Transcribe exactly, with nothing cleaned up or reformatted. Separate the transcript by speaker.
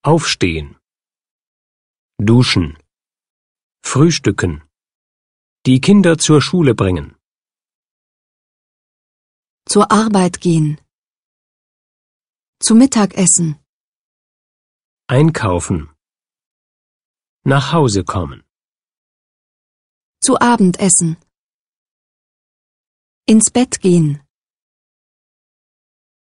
Speaker 1: Aufstehen. Duschen. Frühstücken. Die Kinder zur Schule bringen.
Speaker 2: Zur Arbeit gehen. Zu Mittagessen.
Speaker 1: Einkaufen. Nach Hause kommen.
Speaker 2: Zu Abendessen. Ins Bett gehen.